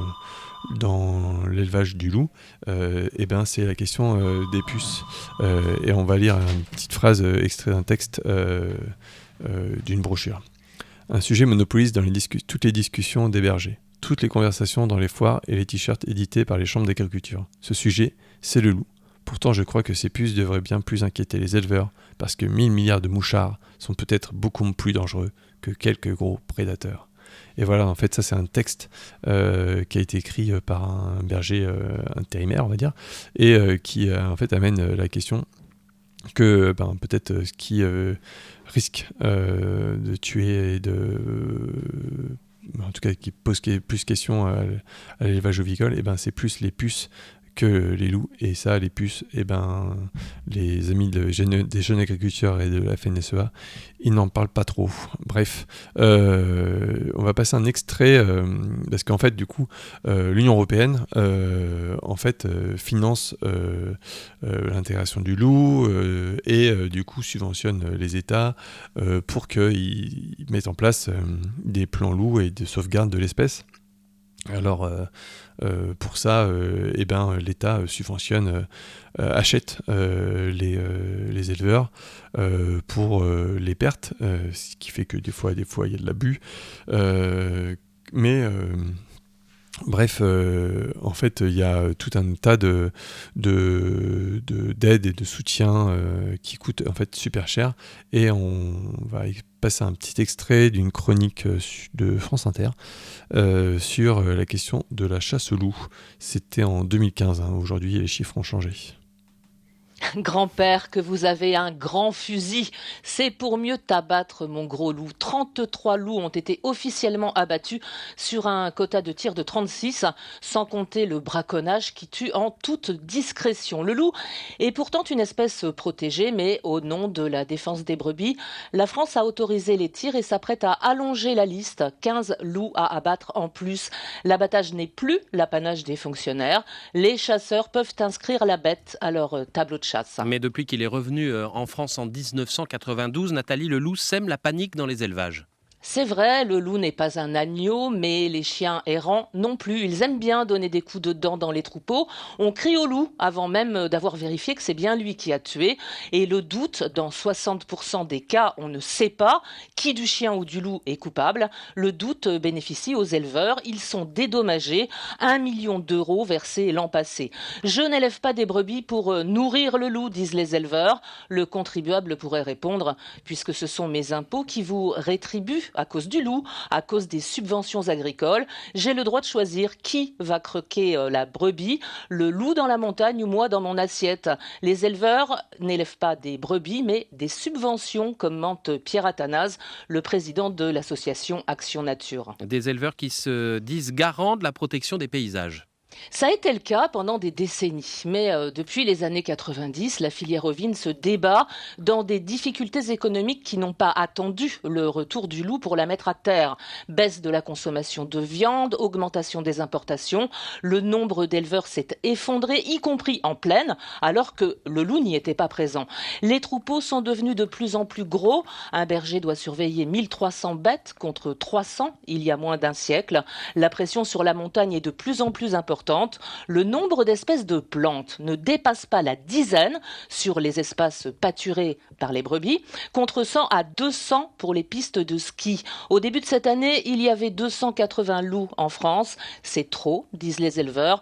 dans l'élevage du loup, euh, et ben c'est la question euh, des puces. Euh, et on va lire une petite phrase euh, extrait d'un texte euh, euh, d'une brochure. Un sujet monopolise dans les discu- toutes les discussions des bergers, toutes les conversations dans les foires et les t-shirts édités par les chambres d'agriculture. Ce sujet, c'est le loup. Pourtant, je crois que ces puces devraient bien plus inquiéter les éleveurs, parce que mille milliards de mouchards sont peut-être beaucoup plus dangereux que quelques gros prédateurs. Et voilà, en fait, ça c'est un texte euh, qui a été écrit euh, par un berger euh, intérimaire, on va dire, et euh, qui euh, en fait amène euh, la question que ben, peut-être euh, ce qui euh, risque euh, de tuer et de... Euh, en tout cas qui pose plus question à, à l'élevage ovicole, et ben, c'est plus les puces que les loups, et ça, les puces, et ben, les amis de, des jeunes agriculteurs et de la F N S E A, ils n'en parlent pas trop. Bref, euh, on va passer un extrait, euh, parce qu'en fait, du coup, euh, l'Union européenne, euh, en fait, euh, finance euh, euh, l'intégration du loup, euh, et euh, du coup, subventionne les États euh, pour qu'ils mettent en place euh, des plans loups et de sauvegarde de l'espèce. Alors, euh, euh, pour ça, euh, eh ben, l'État subventionne, euh, achète euh, les, euh, les éleveurs euh, pour euh, les pertes, euh, ce qui fait que des fois, des fois, il y a de l'abus. Euh, mais euh, bref, euh, en fait, il y a tout un tas de, de, de, d'aides et de soutien euh, qui coûtent en fait super cher. Et on va passer un petit extrait d'une chronique de France Inter euh, sur la question de la chasse au loup. C'était en deux mille quinze, hein. Aujourd'hui les chiffres ont changé. Grand-père, que vous avez un grand fusil, c'est pour mieux t'abattre, mon gros loup. trente-trois loups ont été officiellement abattus sur un quota de tir de trente-six, sans compter le braconnage qui tue en toute discrétion. Le loup est pourtant une espèce protégée, mais au nom de la défense des brebis, la France a autorisé les tirs et s'apprête à allonger la liste. quinze loups à abattre en plus. L'abattage n'est plus l'apanage des fonctionnaires. Les chasseurs peuvent inscrire la bête à leur tableau de chasse. Mais depuis qu'il est revenu en France en dix-neuf cent quatre-vingt-douze, Nathalie, le loup sème la panique dans les élevages. C'est vrai, le loup n'est pas un agneau, mais les chiens errants non plus. Ils aiment bien donner des coups de dents dans les troupeaux. On crie au loup avant même d'avoir vérifié que c'est bien lui qui a tué. Et le doute, dans soixante pour cent des cas, on ne sait pas qui du chien ou du loup est coupable. Le doute bénéficie aux éleveurs. Ils sont dédommagés. Un million d'euros versés l'an passé. Je n'élève pas des brebis pour nourrir le loup, disent les éleveurs. Le contribuable pourrait répondre, puisque ce sont mes impôts qui vous rétribuent à cause du loup, à cause des subventions agricoles. J'ai le droit de choisir qui va croquer euh, la brebis, le loup dans la montagne ou moi dans mon assiette. Les éleveurs n'élèvent pas des brebis, mais des subventions, commente Pierre Athanase, le président de l'association Action Nature. Des éleveurs qui se disent garants de la protection des paysages. Ça a été le cas pendant des décennies, mais euh, depuis les années quatre-vingt-dix, la filière ovine se débat dans des difficultés économiques qui n'ont pas attendu le retour du loup pour la mettre à terre. Baisse de la consommation de viande, augmentation des importations, le nombre d'éleveurs s'est effondré, y compris en plaine, alors que le loup n'y était pas présent. Les troupeaux sont devenus de plus en plus gros. Un berger doit surveiller mille trois cents bêtes contre trois cents il y a moins d'un siècle. La pression sur la montagne est de plus en plus importante. Le nombre d'espèces de plantes ne dépasse pas la dizaine sur les espaces pâturés par les brebis, contre cent à deux cents pour les pistes de ski. Au début de cette année, il y avait deux cent quatre-vingts loups en France. C'est trop, disent les éleveurs.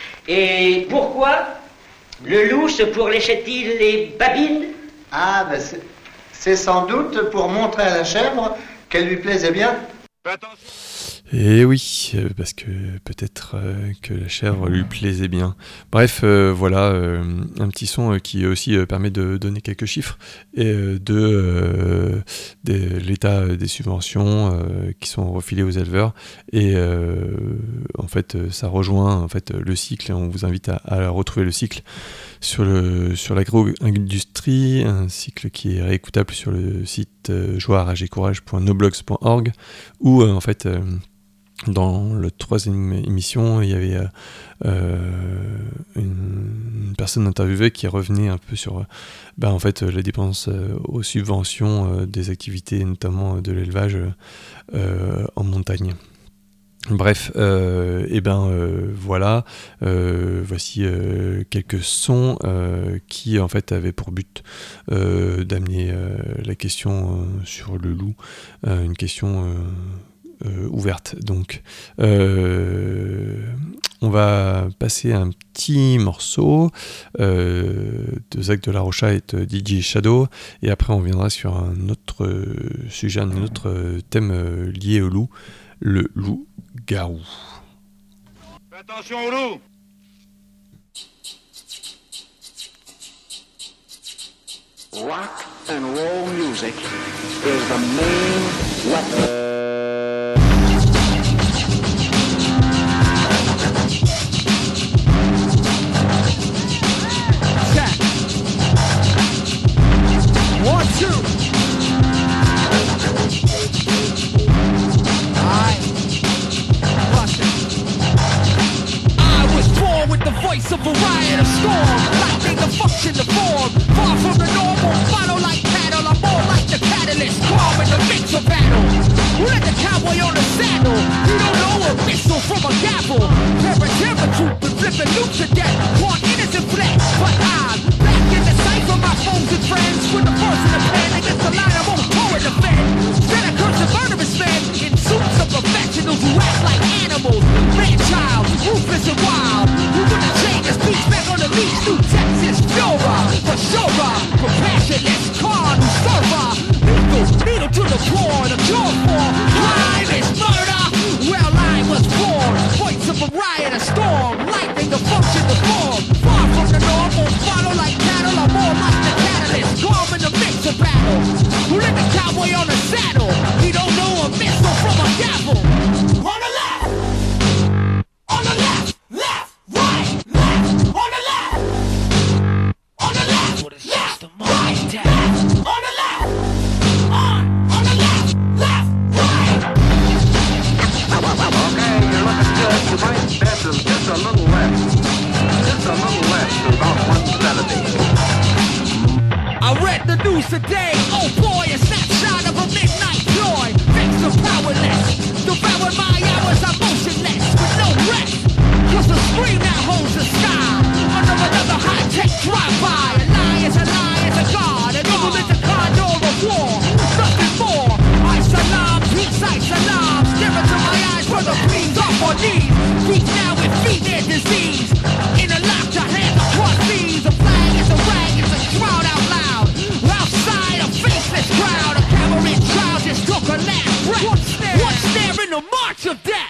Et pourquoi le loup se pourléchait-il les babines? Ah, ben c'est, c'est sans doute pour montrer à la chèvre qu'elle lui plaisait bien. Et oui, euh, parce que peut-être euh, que la chèvre lui plaisait bien. Bref, euh, voilà, euh, un petit son euh, qui aussi euh, permet de donner quelques chiffres et euh, de, euh, de l'état des subventions euh, qui sont refilées aux éleveurs. Et euh, en fait, ça rejoint en fait, le cycle, et on vous invite à, à retrouver le cycle sur, le, sur l'agro-industrie, un cycle qui est réécoutable sur le site euh, joie rage et courage point noblogs point org, où euh, en fait... Euh, dans la troisième émission, il y avait euh, une, une personne interviewée qui revenait un peu sur ben, en fait, les dépenses euh, aux subventions euh, des activités, notamment de l'élevage euh, en montagne. Bref, euh, et ben euh, voilà, euh, voici euh, quelques sons euh, qui en fait avaient pour but euh, d'amener euh, la question euh, sur le loup, euh, une question... Euh, Euh, ouverte. Donc, euh, on va passer un petit morceau euh, de Zach de la Rocha et de D J Shadow, et après on viendra sur un autre euh, sujet, un autre euh, thème euh, lié au loup, le loup-garou. Fais attention au loup. Rock and roll music is the main weapon. One, two. Alright. Bust it. I was born with the voice of a riot, a storm, lightning, a function, the form. Far from the normal, follow like cattle. I'm more like the catalyst, calm in the mix of battle. Who let the cowboy on the saddle? You don't know a missile from a gavel. Terror, troop, and flipping loops to death. One innocent flesh, but I'm back in the sight for my foes and friends. With the first in the pen against the line, I won't pour in the fed. Then I curse the murderous men in suits of professionals who act like animals. Man-child, ruthless and wild. Who wouldn't change his speech back on the leash through Texas, Flora, for sure. Compassionless, con, server. Needle, needle to the core, the cure for crime is murder. Well, I was born, voice of a riot, a storm, lightning, the function, the form. Far from the normal, follow like cattle, I'm more like the catalyst, calm in the mix of battle. Who let the cowboy on the saddle? He don't know a missile from a gavel. On the left, on the left, left, right, left, on the left, on the left, what is left, right, left, on the left, on, on the left, left, right. Okay, you're looking good. You might bend them just a little left. Just a little left to about one seventy. I read the news today. Oh boy, a snapshot of a midnight ploy. Thanks to powerless. Devoured my hours, I'm motionless with no rest. Cause the scream that holds the sky. Under another high-tech drive-by. A lie is a lie is a god. An evil is a condor of war. Nothing more. I salam, peace, I salam. Stare into my eyes for the please off on knees. Deep now with feet their disease. In a lock to hands across knees. A flag is a rag, it's a shroud out loud. Outside a faceless crowd. A cavalry crowd just took a last breath. What's there? What's there in the march of death?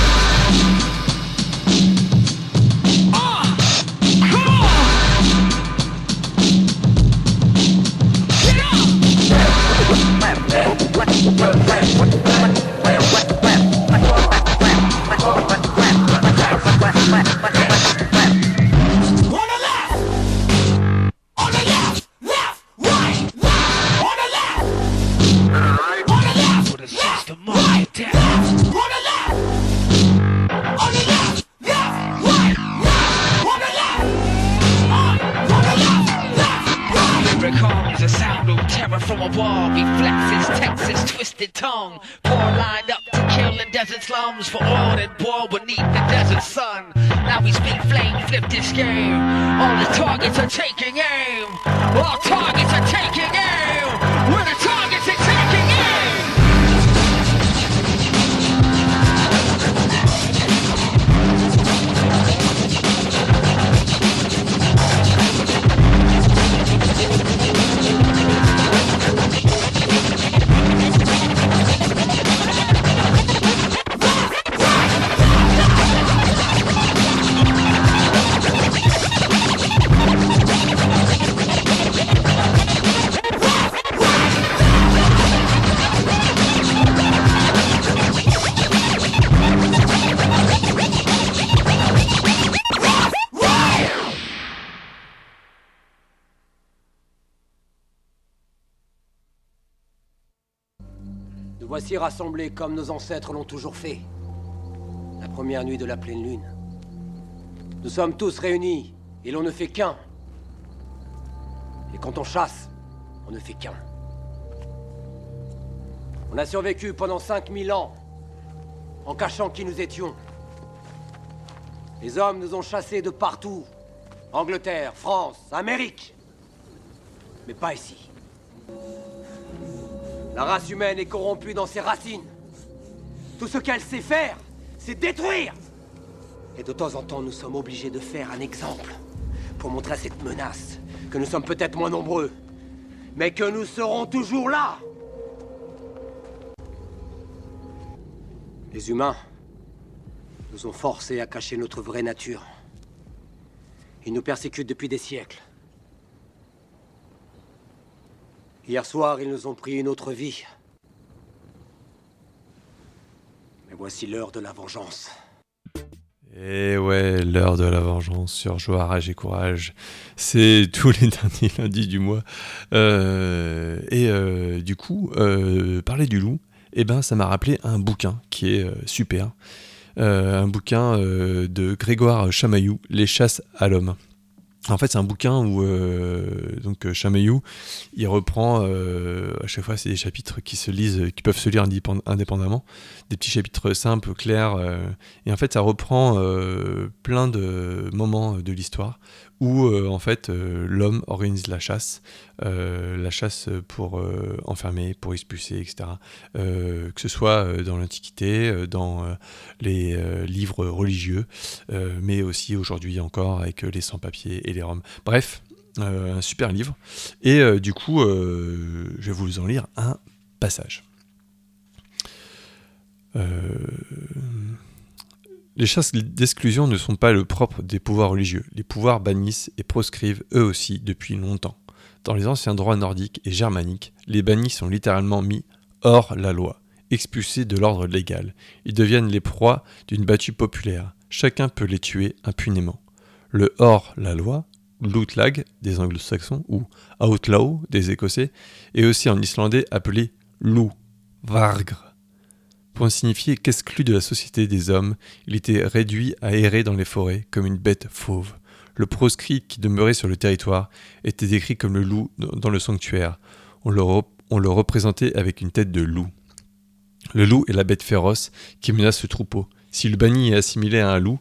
From a wall, reflexes, Texas twisted tongue. Poor lined up to kill in desert slums for oil and boil beneath the desert sun. Now we speak flame, flipped this game. All the targets are taking aim. All targets are taking aim. Where the targets are taking aim. voici rassemblés comme nos ancêtres l'ont toujours fait. La première nuit de la pleine lune. Nous sommes tous réunis, et l'on ne fait qu'un. Et quand on chasse, on ne fait qu'un. On a survécu pendant cinq mille ans, en cachant qui nous étions. Les hommes nous ont chassés de partout. Angleterre, France, Amérique. Mais pas ici. La race humaine est corrompue dans ses racines. Tout ce qu'elle sait faire, c'est détruire. Et de temps en temps, nous sommes obligés de faire un exemple pour montrer à cette menace que nous sommes peut-être moins nombreux, mais que nous serons toujours là. Les humains nous ont forcés à cacher notre vraie nature. Ils nous persécutent depuis des siècles. Hier soir, ils nous ont pris une autre vie. Mais voici l'heure de la vengeance. Et ouais, l'heure de la vengeance sur Joie, Rage et Courage. C'est tous les derniers lundis du mois. Euh, et euh, du coup, euh, parler du loup, eh ben, ça m'a rappelé un bouquin qui est euh, super. Euh, un bouquin euh, de Grégoire Chamaillou, Les chasses à l'homme. En fait, c'est un bouquin où euh, donc Chamaillou, il reprend euh, à chaque fois, c'est des chapitres qui se lisent, qui peuvent se lire indépend- indépendamment, des petits chapitres simples, clairs, euh, et en fait, ça reprend euh, plein de moments de l'histoire où euh, en fait euh, l'homme organise la chasse, euh, la chasse pour euh, enfermer, pour expulser, et cetera. Euh, que ce soit euh, dans l'Antiquité, euh, dans euh, les euh, livres religieux, euh, mais aussi aujourd'hui encore avec euh, les sans-papiers et les Roms. Bref, euh, un super livre. Et euh, du coup, euh, je vais vous en lire un passage. Euh... Les chasses d'exclusion ne sont pas le propre des pouvoirs religieux. Les pouvoirs bannissent et proscrivent eux aussi depuis longtemps. Dans les anciens droits nordiques et germaniques, les bannis sont littéralement mis hors la loi, expulsés de l'ordre légal. Ils deviennent les proies d'une battue populaire. Chacun peut les tuer impunément. Le hors la loi, l'outlag des anglo-saxons ou outlaw des écossais, est aussi en islandais appelé lou, vargr. Pour signifier qu'exclu de la société des hommes, il était réduit à errer dans les forêts comme une bête fauve. Le proscrit qui demeurait sur le territoire était décrit comme le loup dans le sanctuaire. On le, rep- on le représentait avec une tête de loup. Le loup est la bête féroce qui menace le troupeau. Si le banni est assimilé à un loup,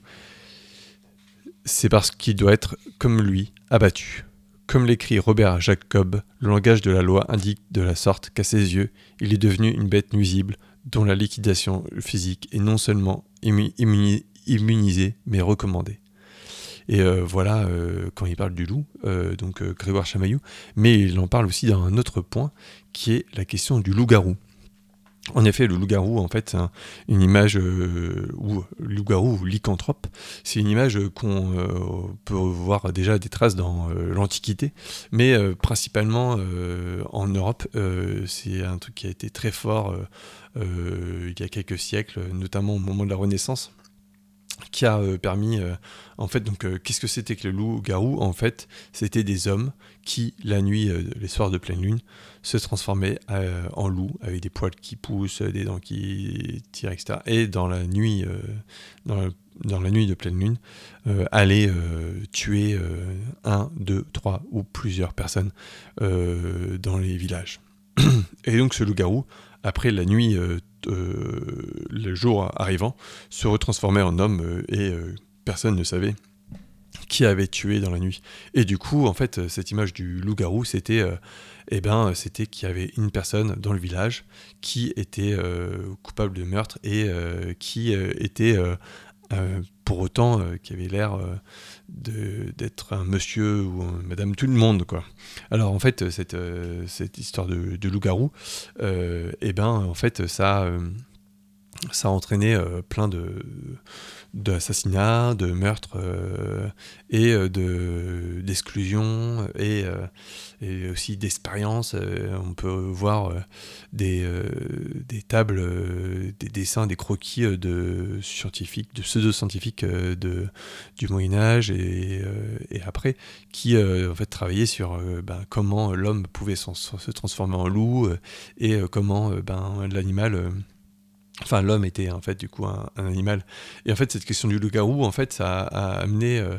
c'est parce qu'il doit être, comme lui, abattu. Comme l'écrit Robert Jacob, le langage de la loi indique de la sorte qu'à ses yeux, il est devenu une bête nuisible, dont la liquidation physique est non seulement immuni- immunisée, mais recommandée. Et euh, voilà, euh, quand il parle du loup, euh, donc euh, Grégoire Chamaillou, mais il en parle aussi d'un autre point, qui est la question du loup-garou. En effet, le loup-garou, en fait, c'est un, une image, euh, ou loup-garou ou lycanthrope, c'est une image qu'on euh, peut voir déjà des traces dans euh, l'Antiquité, mais euh, principalement euh, en Europe, euh, c'est un truc qui a été très fort euh, euh, il y a quelques siècles, notamment au moment de la Renaissance, qui a euh, permis, euh, en fait, donc, euh, qu'est-ce que c'était que le loup-garou ? En fait, c'était des hommes qui, la nuit, euh, les soirs de pleine lune, se transformaient euh, en loups, avec des poils qui poussent, des dents qui tirent, et cetera. Et dans la nuit, euh, dans, la, dans la nuit de pleine lune, euh, allaient euh, tuer euh, un, deux, trois ou plusieurs personnes euh, dans les villages. Et donc ce loup-garou, après la nuit, euh, euh, le jour arrivant, se retransformait en homme euh, et euh, personne ne savait qui avait tué dans la nuit. Et du coup, en fait, cette image du loup-garou, c'était, euh, eh ben, c'était qu'il y avait une personne dans le village qui était euh, coupable de meurtre et euh, qui euh, était euh, euh, pour autant euh, qui avait l'air euh, de, d'être un monsieur ou un madame tout le monde, quoi. Alors en fait, cette, euh, cette histoire de, de loup-garou, euh, eh ben, en fait, ça... Euh, ça a entraîné euh, plein de d'assassinats, de meurtres euh, et euh, de d'exclusions et, euh, et aussi d'expériences. Euh, on peut voir euh, des, euh, des tables, euh, des dessins, des croquis euh, de scientifiques, de pseudo-scientifiques euh, de, du Moyen-Âge et, euh, et après, qui euh, en fait travaillaient sur euh, ben, comment l'homme pouvait s'en, se transformer en loup euh, et euh, comment euh, ben, l'animal... Euh, Enfin, l'homme était en fait du coup un, un animal. Et en fait, cette question du loup-garou, en fait, ça a, a amené, euh,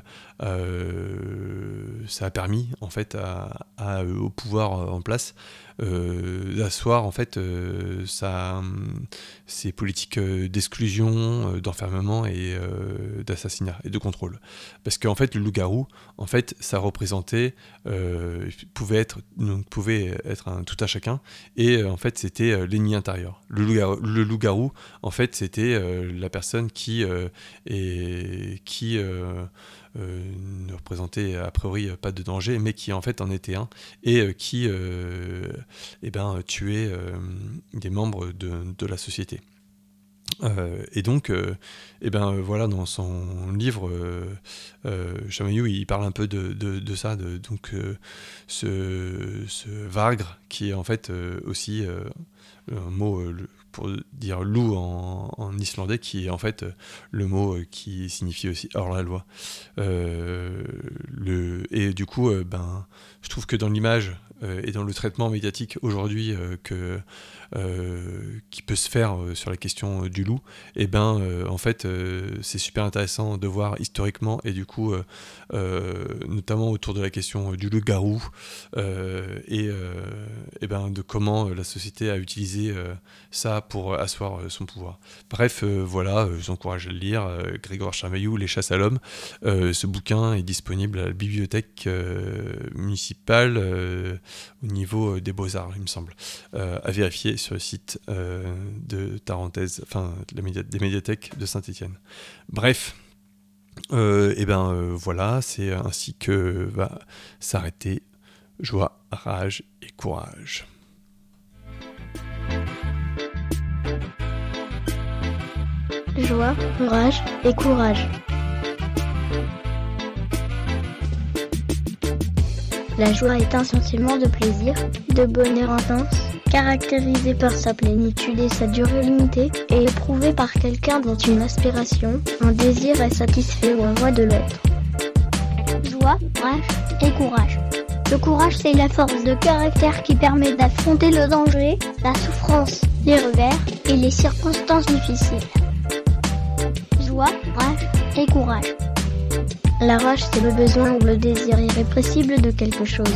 euh, ça a permis en fait à, à, au pouvoir en place euh, d'asseoir en fait euh, sa, ses politiques d'exclusion, euh, d'enfermement et euh, d'assassinat et de contrôle. Parce qu'en fait, le loup-garou, en fait, ça représentait, euh, pouvait être, donc, pouvait être un tout à chacun. Et euh, en fait, c'était euh, l'ennemi intérieur. Le loup-garou, le loup-garou en fait, c'était euh, la personne qui, euh, est, qui euh, euh, ne représentait a priori pas de danger, mais qui en fait en était un, et euh, qui euh, eh ben, tuait euh, des membres de, de la société. Euh, et donc, euh, eh ben, voilà, dans son livre, euh, euh, Chamaillou, il parle un peu de, de, de ça, de, donc euh, ce, ce vargr, qui est en fait euh, aussi euh, un mot... Euh, le, pour dire loup en, en islandais, qui est en fait le mot qui signifie aussi hors la loi. Euh, le, et du coup, euh, ben, je trouve que dans l'image euh, et dans le traitement médiatique aujourd'hui euh, que, euh, qui peut se faire euh, sur la question euh, du loup, et ben, euh, en fait, euh, c'est super intéressant de voir historiquement, et du coup, euh, euh, notamment autour de la question euh, du loup-garou, euh, et, euh, et ben, de comment euh, la société a utilisé euh, ça pour asseoir euh, son pouvoir. Bref, euh, voilà, euh, je vous encourage à le lire, euh, Grégoire Chamaillou, Les chasses à l'homme. Euh, ce bouquin est disponible à la bibliothèque euh, municipale euh, au niveau euh, des Beaux-Arts, il me semble, euh, à vérifier sur le site euh, de Tarentaise, enfin de la média- des médiathèques de Saint-Étienne. Bref, euh, et ben euh, voilà, c'est ainsi que va s'arrêter Joie, rage et courage. Joie, rage et courage. La joie est un sentiment de plaisir, de bonheur intense, caractérisé par sa plénitude et sa durée limitée, et éprouvé par quelqu'un dont une aspiration, un désir est satisfait ou un joie de l'être. Joie, rage et courage. Le courage, c'est la force de caractère qui permet d'affronter le danger, la souffrance, les revers et les circonstances difficiles. Joie, rage et courage. La rage, c'est le besoin ou le désir irrépressible de quelque chose.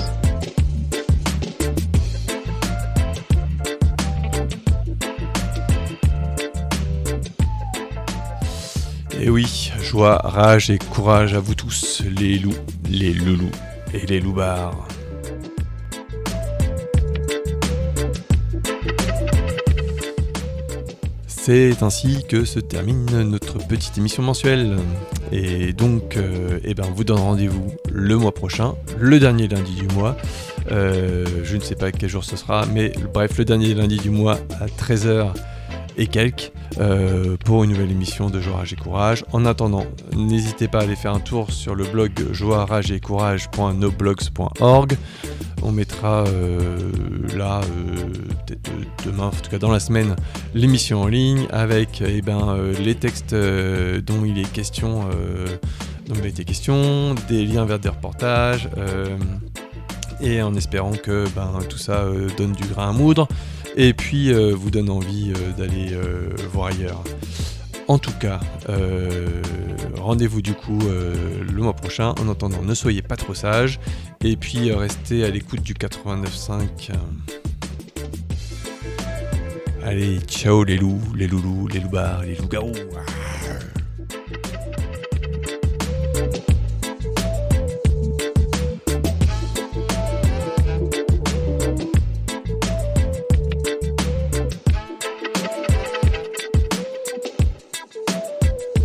Et oui, joie, rage et courage à vous tous, les loups, les loulous et les loupards. C'est ainsi que se termine notre petite émission mensuelle. Et donc, euh, eh ben, on vous donne rendez-vous le mois prochain, le dernier lundi du mois. Euh, je ne sais pas quel jour ce sera, mais bref, le dernier lundi du mois à treize heures et quelques euh, pour une nouvelle émission de Joie, Rage et Courage. En attendant, n'hésitez pas à aller faire un tour sur le blog joie rage et courage point noblogs point org. On mettra euh, là, euh, peut-être demain, en tout cas dans la semaine, l'émission en ligne avec eh ben, euh, les textes euh, dont il est question, euh, dont il a été question, des liens vers des reportages, euh, et en espérant que ben, tout ça euh, donne du grain à moudre, et puis euh, vous donne envie euh, d'aller euh, voir ailleurs. En tout cas, euh, rendez-vous du coup euh, le mois prochain. En attendant, ne soyez pas trop sages. Et puis, euh, restez à l'écoute du quatre-vingt-neuf cinq. Allez, ciao les loups, les loulous, les loupards, les loups-garous.